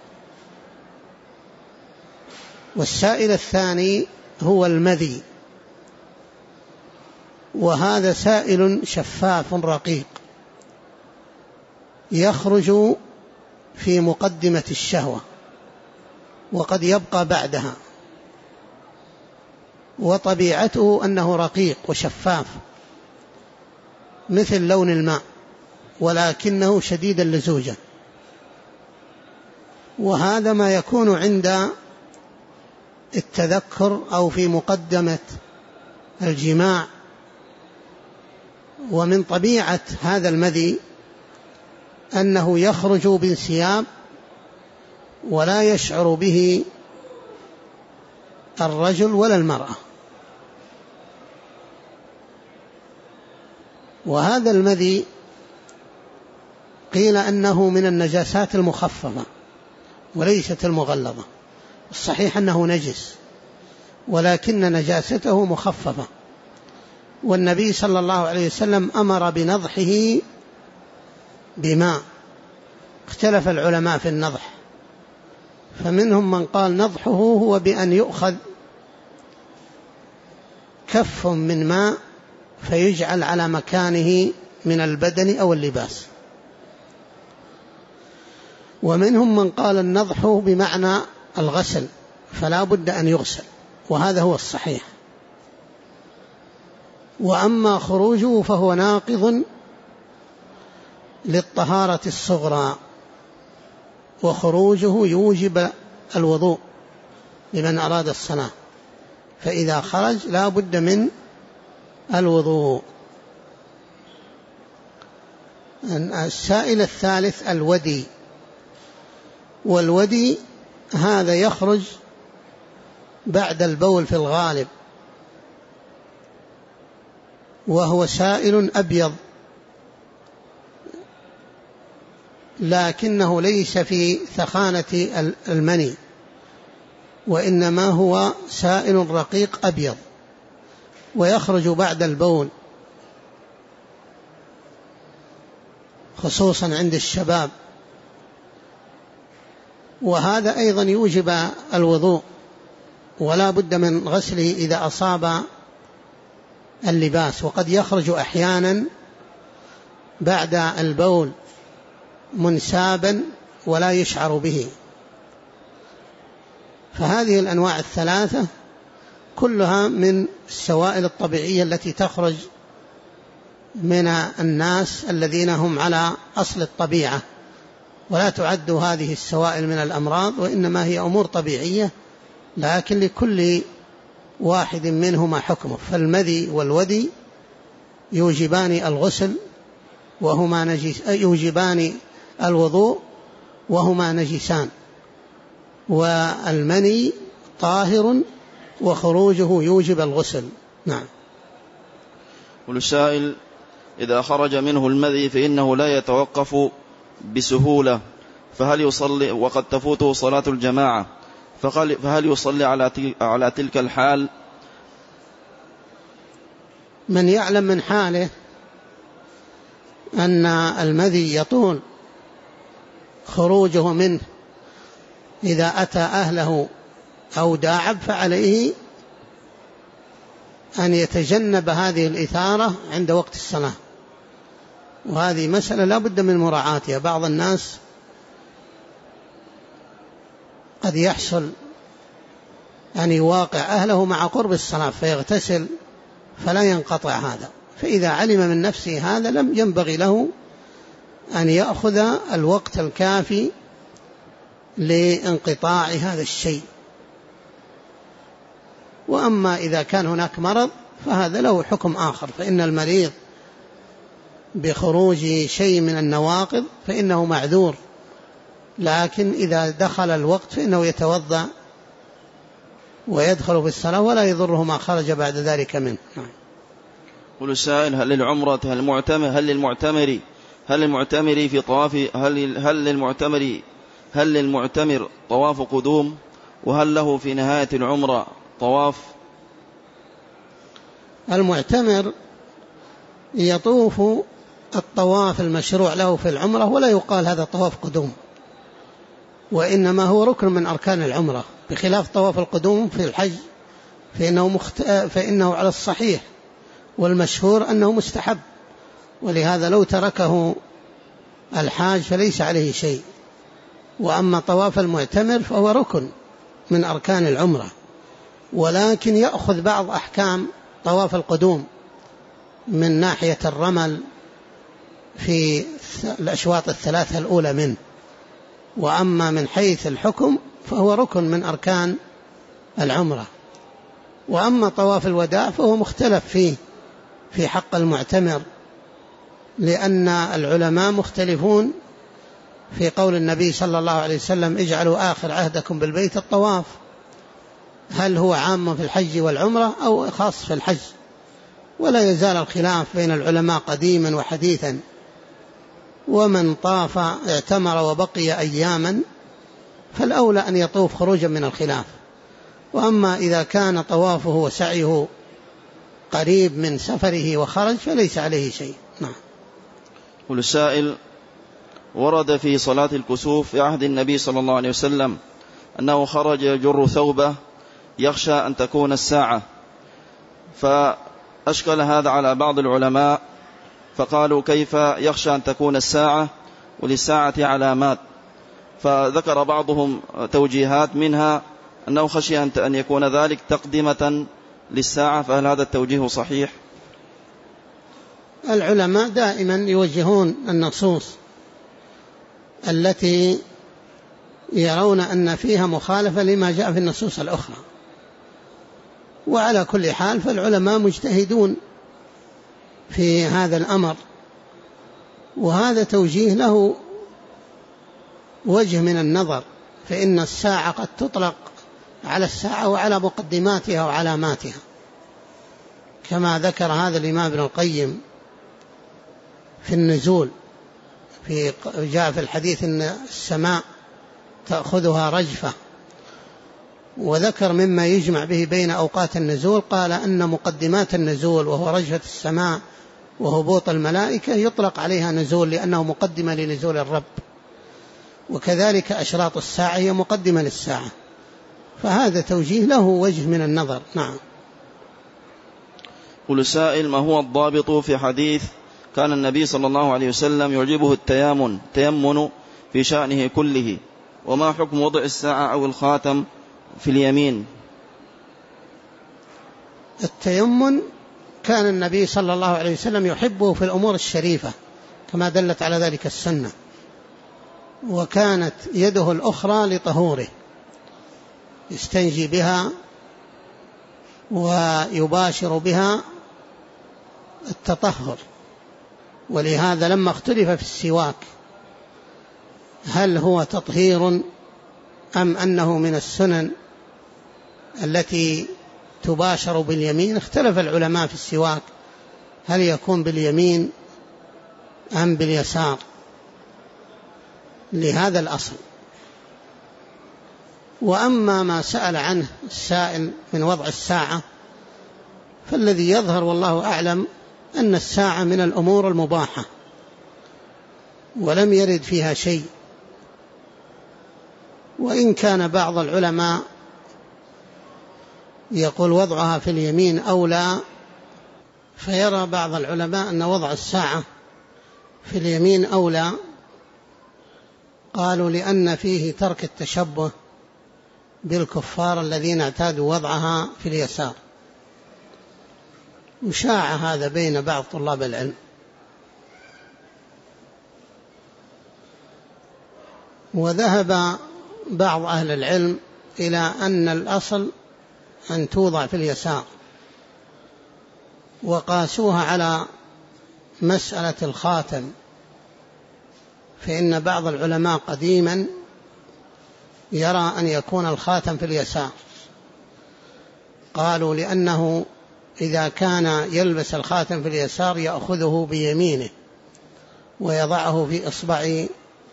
والسائل الثاني هو المذي، وهذا سائل شفاف رقيق يخرج في مقدمة الشهوة وقد يبقى بعدها، وطبيعته أنه رقيق وشفاف مثل لون الماء، ولكنه شديد اللزوجة. وهذا ما يكون عند التذكر أو في مقدمة الجماع. ومن طبيعة هذا المذي أنه يخرج بانسياب ولا يشعر به الرجل ولا المرأة. وهذا المذي قيل أنه من النجاسات المخففة وليست المغلظة. الصحيح أنه نجس، ولكن نجاسته مخففة. والنبي صلى الله عليه وسلم أمر بنضحه بماء. اختلف العلماء في النضح، فمنهم من قال نضحه هو بأن يؤخذ كف من ماء فيجعل على مكانه من البدن أو اللباس، ومنهم من قال النضح بمعنى الغسل، فلا بد أن يغسل، وهذا هو الصحيح. وأما خروجه فهو ناقض للطهارة الصغرى، وخروجه يوجب الوضوء لمن أراد الصلاة، فإذا خرج لا بد من الوضوء. السائل الثالث الودي. والودي هذا يخرج بعد البول في الغالب، وهو سائل أبيض، لكنه ليس في ثخانة المني، وإنما هو سائل رقيق أبيض، ويخرج بعد البول خصوصا عند الشباب. وهذا أيضا يوجب الوضوء، ولا بد من غسله إذا أصاب اللباس. وقد يخرج أحيانا بعد البول منسابا ولا يشعر به. فهذه الأنواع الثلاثة كلها من السوائل الطبيعية التي تخرج من الناس الذين هم على أصل الطبيعة، ولا تعد هذه السوائل من الأمراض، وإنما هي أمور طبيعية، لكن لكل واحد منهما حكمه. فالمذي والودي يوجبان الغسل وهما يوجبان الوضوء وهما نجسان، والمني طاهر وخروجه يوجب الغسل. نعم. والسائل إذا خرج منه المذي فإنه لا يتوقف بسهولة، فهل يصلي وقد تفوته صلاة الجماعة، فهل يصلي على تلك الحال؟ من يعلم من حاله أن المذي يطول خروجه منه إذا أتى أهله أو داعب، فعليه أن يتجنب هذه الإثارة عند وقت الصلاة، وهذه مسألة لا بد من مراعاتها. بعض الناس قد يحصل أن يواقع أهله مع قرب الصلاة فيغتسل فلا ينقطع هذا، فإذا علم من نفسه هذا لم ينبغي له أن يأخذ الوقت الكافي لانقطاع هذا الشيء. وأما إذا كان هناك مرض فهذا له حكم آخر، فإن المريض بخروج شيء من النواقض فإنه معذور، لكن إذا دخل الوقت فإنه يتوضأ ويدخل في الصلاة ولا يضره ما خرج بعد ذلك منه. قل السائل هل للمعتمر في طواف هل للمعتمر طواف قدوم، وهل له في نهاية العمرة طواف؟ المعتمر يطوف الطواف المشروع له في العمرة، ولا يقال هذا طواف قدوم، وإنما هو ركن من أركان العمرة، بخلاف طواف القدوم في الحج فإنه على الصحيح والمشهور أنه مستحب، ولهذا لو تركه الحاج فليس عليه شيء. وأما طواف المعتمر فهو ركن من أركان العمرة، ولكن يأخذ بعض أحكام طواف القدوم من ناحية الرمل في الأشواط الثلاثة الأولى منه. وأما من حيث الحكم فهو ركن من أركان العمرة. وأما طواف الوداع فهو مختلف فيه في حق المعتمر، لأن العلماء مختلفون في قول النبي صلى الله عليه وسلم اجعلوا آخر عهدكم بالبيت الطواف، هل هو عام في الحج والعمرة أو خاص في الحج؟ ولا يزال الخلاف بين العلماء قديما وحديثا، ومن طاف اعتمر وبقي أياما فالأولى أن يطوف خروجا من الخلاف. وأما إذا كان طوافه وسعيه قريب من سفره وخرج فليس عليه شيء. نعم. والسائل: ورد في صلاة الكسوف في عهد النبي صلى الله عليه وسلم أنه خرج يجر ثوبه يخشى أن تكون الساعة، فأشكل هذا على بعض العلماء فقالوا كيف يخشى أن تكون الساعة وللساعة علامات، فذكر بعضهم توجيهات منها أنه خشي أن يكون ذلك تقدمة للساعة، فهل هذا التوجيه صحيح؟ العلماء دائما يوجهون النصوص التي يرون أن فيها مخالفة لما جاء في النصوص الأخرى، وعلى كل حال فالعلماء مجتهدون في هذا الأمر، وهذا توجيه له وجه من النظر، فإن الساعة قد تطلق على الساعة وعلى مقدماتها وعلاماتها، كما ذكر هذا الإمام ابن القيم في النزول، جاء في الحديث أن السماء تأخذها رجفة، وذكر مما يجمع به بين أوقات النزول، قال أن مقدمات النزول وهو رجفة السماء وهبوط الملائكة يطلق عليها نزول لأنه مقدمة لنزول الرب، وكذلك أشراط الساعة هي مقدمة للساعة، فهذا توجيه له وجه من النظر. نعم. قل سائل: ما هو الضابط في حديث كان النبي صلى الله عليه وسلم يعجبه التيمن في شأنه كله، وما حكم وضع الساعة أو الخاتم في اليمين؟ التيمن كان النبي صلى الله عليه وسلم يحبه في الأمور الشريفة كما دلت على ذلك السنة، وكانت يده الأخرى لطهوره يستنجي بها ويباشر بها التطهر. ولهذا لما اختلف في السواك هل هو تطهير أم أنه من السنن التي تباشر باليمين، اختلف العلماء في السواك هل يكون باليمين أم باليسار لهذا الأصل. وأما ما سأل عنه السائل من وضع الساعة فالذي يظهر والله أعلم أن الساعة من الأمور المباحة ولم يرد فيها شيء، وإن كان بعض العلماء يقول وضعها في اليمين أولى، فيرى بعض العلماء أن وضع الساعة في اليمين أولى، قالوا لأن فيه ترك التشبه بالكفار الذين اعتادوا وضعها في اليسار. وشاع هذا بين بعض طلاب العلم. وذهب بعض أهل العلم إلى أن الأصل أن توضع في اليسار، وقاسوها على مسألة الخاتم، فإن بعض العلماء قديما يرى أن يكون الخاتم في اليسار، قالوا لأنه إذا كان يلبس الخاتم في اليسار يأخذه بيمينه ويضعه في إصبع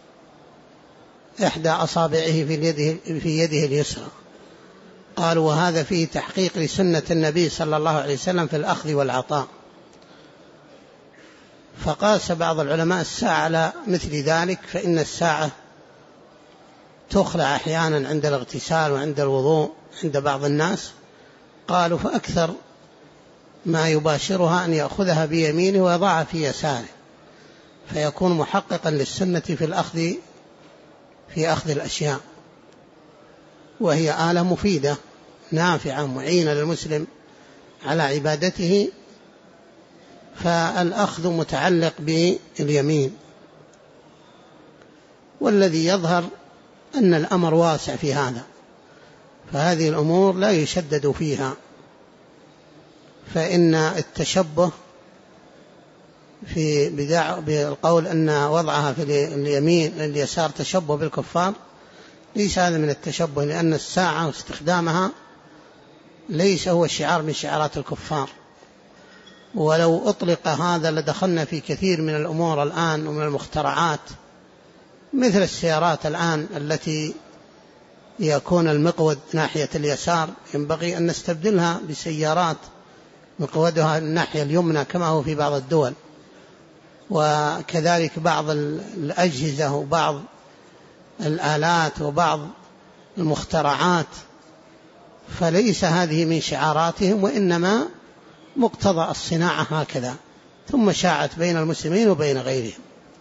إحدى أصابعه في يده اليسرى، قالوا وهذا فيه تحقيق لسنة النبي صلى الله عليه وسلم في الأخذ والعطاء. فقاس بعض العلماء الساعة على مثل ذلك، فإن الساعة تخلع أحيانا عند الاغتسال وعند الوضوء عند بعض الناس، قالوا فأكثر ما يباشرها أن يأخذها بيمينه ويضعها في يساره، فيكون محققا للسنة في أخذ الأشياء، وهي آلة مفيدة نافعة معينة للمسلم على عبادته، فالأخذ متعلق باليمين. والذي يظهر أن الأمر واسع في هذا، فهذه الأمور لا يشدد فيها، فإن التشبه بالقول أن وضعها في اليمين اليسار تشبه بالكفار، ليس هذا من التشبه، لأن الساعة واستخدامها ليس هو شعار من شعارات الكفار. ولو أطلق هذا لدخلنا في كثير من الأمور الآن ومن المخترعات، مثل السيارات الآن التي يكون المقود ناحية اليسار، ينبغي أن نستبدلها بسيارات مقودها الناحية اليمنى كما هو في بعض الدول. وكذلك بعض الأجهزة وبعض الآلات وبعض المخترعات، فليس هذه من شعاراتهم، وإنما مقتضى الصناعة هكذا، ثم شاعت بين المسلمين وبين غيرهم.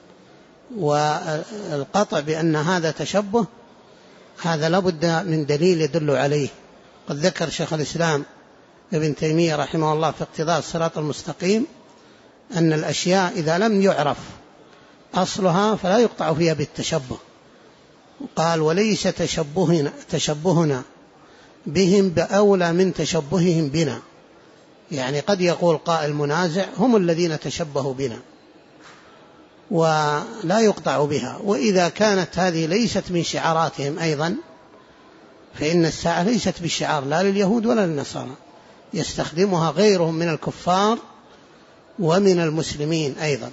والقطع بأن هذا تشبه، هذا لابد من دليل يدل عليه. قد ذكر شيخ الإسلام ابن تيمية رحمه الله في اقتضاء الصراط المستقيم أن الأشياء إذا لم يعرف أصلها فلا يقطع فيها بالتشبه. قال: وليس تشبهنا بهم بأولى من تشبههم بنا. يعني قد يقول قائل منازع: هم الذين تشبهوا بنا، ولا يقطع بها. وإذا كانت هذه ليست من شعاراتهم أيضا، فإن الساعة ليست بشعار لا لليهود ولا للنصارى، يستخدمها غيرهم من الكفار ومن المسلمين أيضا.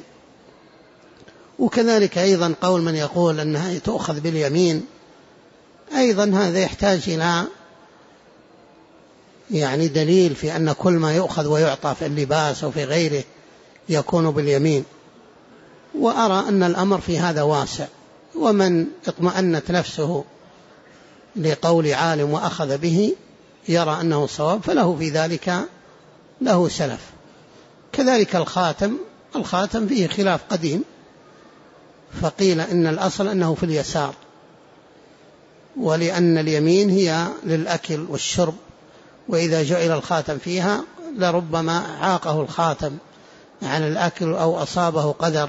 وكذلك أيضا قول من يقول أنها تؤخذ باليمين، أيضا هذا يحتاج إلى يعني دليل في أن كل ما يؤخذ ويعطى في اللباس أو في غيره يكون باليمين. وأرى أن الأمر في هذا واسع، ومن اطمأنت نفسه لقول عالم وأخذ به يرى أنه صواب، فله في ذلك له سلف. كذلك الخاتم فيه خلاف قديم، فقيل إن الأصل أنه في اليسار، ولأن اليمين هي للأكل والشرب، وإذا جعل الخاتم فيها لربما عاقه الخاتم عن الأكل أو أصابه قدر.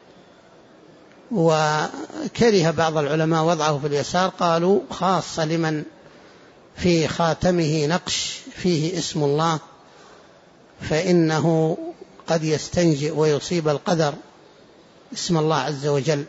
وكره بعض العلماء وضعه في اليسار، قالوا خاصة لمن في خاتمه نقش فيه اسم الله، فإنه قد يستنجئ ويصيب القدر اسم الله عز وجل.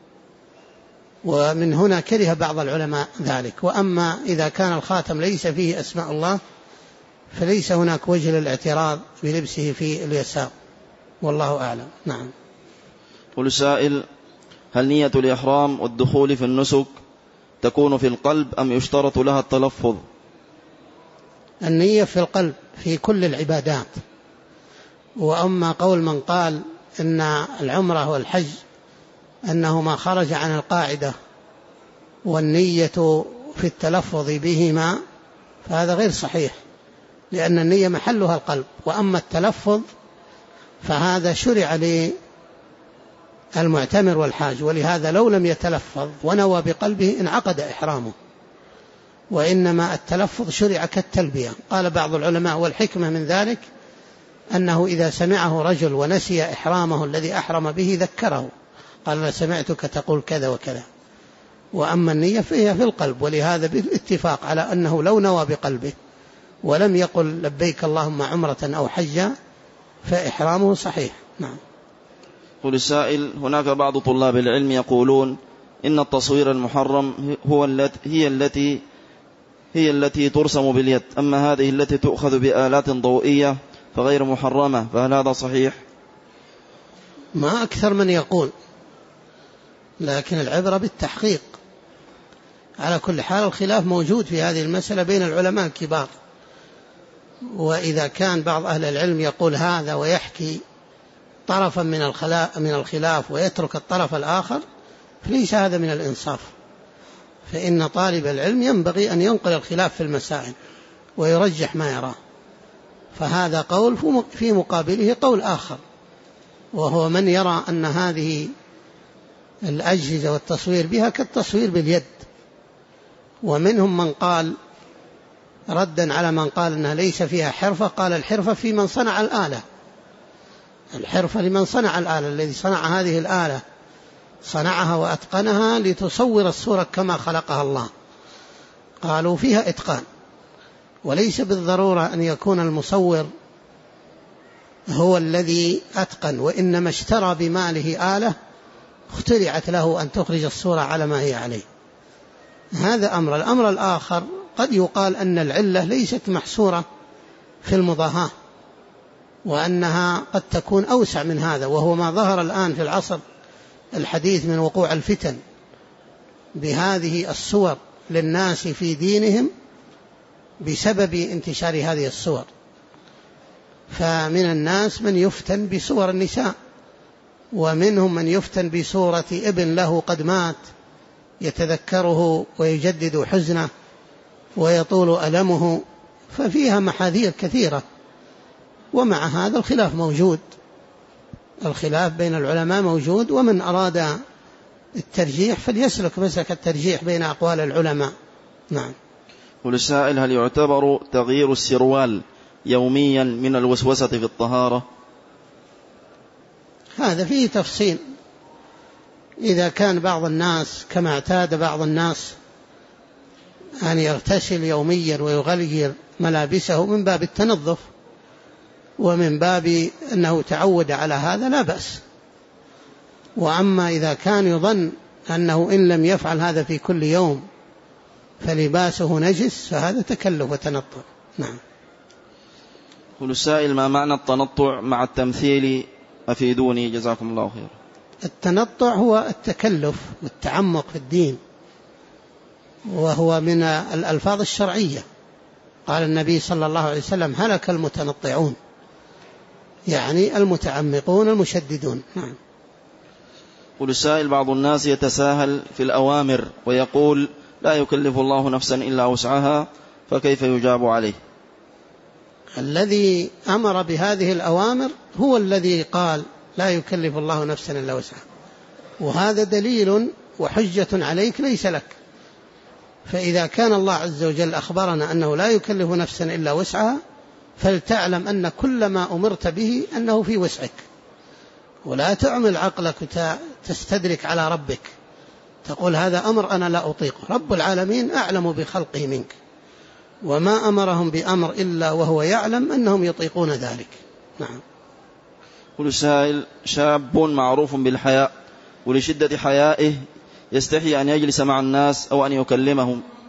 ومن هنا كره بعض العلماء ذلك. وأما إذا كان الخاتم ليس فيه أسماء الله فليس هناك وجه للاعتراض بلبسه في اليسار، والله أعلم. نعم. قل سائل: هل نية الإحرام والدخول في النسك تكون في القلب أم يشترط لها التلفظ؟ النية في القلب في كل العبادات. وأما قول من قال إن العمرة والحج أنهما خرج عن القاعدة والنية في التلفظ بهما، فهذا غير صحيح، لأن النية محلها القلب. وأما التلفظ فهذا شرع للمعتمر والحاج، ولهذا لو لم يتلفظ ونوى بقلبه انعقد إحرامه، وإنما التلفظ شرع كالتلبية. قال بعض العلماء: والحكمة من ذلك أنه إذا سمعه رجل ونسي إحرامه الذي أحرم به ذكره، قال: لسمعتك تقول كذا وكذا. وأما النية فهي في القلب، ولهذا بالاتفاق على أنه لو نوى بقلبه ولم يقل لبيك اللهم عمرة أو حجة فإحرامه صحيح. نعم. قل السائل: هناك بعض طلاب العلم يقولون إن التصوير المحرم هي التي ترسم باليد، أما هذه التي تؤخذ بآلات ضوئية فغير محرمة، فهل هذا صحيح؟ ما أكثر من يقول، لكن العبرة بالتحقيق. على كل حال الخلاف موجود في هذه المسألة بين العلماء الكبار، وإذا كان بعض أهل العلم يقول هذا ويحكي طرفا من الخلاف ويترك الطرف الآخر، فليس هذا من الإنصاف. فإن طالب العلم ينبغي أن ينقل الخلاف في المسائل ويرجح ما يراه، فهذا قول في مقابله قول آخر، وهو من يرى أن هذه الأجهزة والتصوير بها كالتصوير باليد. ومنهم من قال ردا على من قال أنها ليس فيها حرفة، قال الحرفة في من صنع الآلة، الحرفة لمن صنع الآلة، الذي صنع هذه الآلة صنعها وأتقنها لتصور الصورة كما خلقها الله، قالوا فيها إتقان. وليس بالضرورة أن يكون المصور هو الذي أتقن، وإنما اشترى بماله آلة اخترعت له أن تخرج الصورة على ما هي عليه. هذا أمر. الأمر الآخر قد يقال أن العلة ليست محصورة في المضاهاة، وأنها قد تكون أوسع من هذا، وهو ما ظهر الآن في العصر الحديث من وقوع الفتن بهذه الصور للناس في دينهم بسبب انتشار هذه الصور. فمن الناس من يفتن بصور النساء، ومنهم من يفتن بصورة ابن له قد مات يتذكره ويجدد حزنه ويطول ألمه، ففيها محاذير كثيرة. ومع هذا الخلاف موجود، الخلاف بين العلماء موجود، ومن أراد الترجيح فليسلك مسلك الترجيح بين أقوال العلماء. نعم. والسائل: هل يعتبر تغيير السروال يوميا من الوسوسة في الطهارة؟ هذا فيه تفصيل. إذا كان بعض الناس كما اعتاد بعض الناس أن يغتسل يوميا ويغير ملابسه من باب التنظف ومن باب أنه تعود على هذا لا بأس. وأما إذا كان يظن أنه إن لم يفعل هذا في كل يوم فلباسه نجس فهذا تكلف وتنطع. نعم. يقول السائل: ما معنى التنطع مع التمثيل؟ أفيدوني جزاكم الله خير. التنطع هو التكلف والتعمق في الدين، وهو من الألفاظ الشرعية. قال النبي صلى الله عليه وسلم: هلك المتنطعون، يعني المتعمقون المشددون. نعم. يقول السائل: بعض الناس يتساهل في الأوامر ويقول لا يكلف الله نفسا إلا وسعها، فكيف يجاب عليه؟ الذي أمر بهذه الأوامر هو الذي قال لا يكلف الله نفسا إلا وسعها، وهذا دليل وحجة عليك ليس لك. فإذا كان الله عز وجل أخبرنا أنه لا يكلف نفسا إلا وسعها فلتعلم أن كل ما أمرت به أنه في وسعك، ولا تعمل عقلك تستدرك على ربك تقول هذا أمر أنا لا أطيقه. رب العالمين أعلم بخلقه منك، وما أمرهم بأمر إلا وهو يعلم أنهم يطيقون ذلك. نعم. يقول السائل: شاب معروف بالحياء ولشدة حيائه يستحي أن يجلس مع الناس أو أن يكلمهم،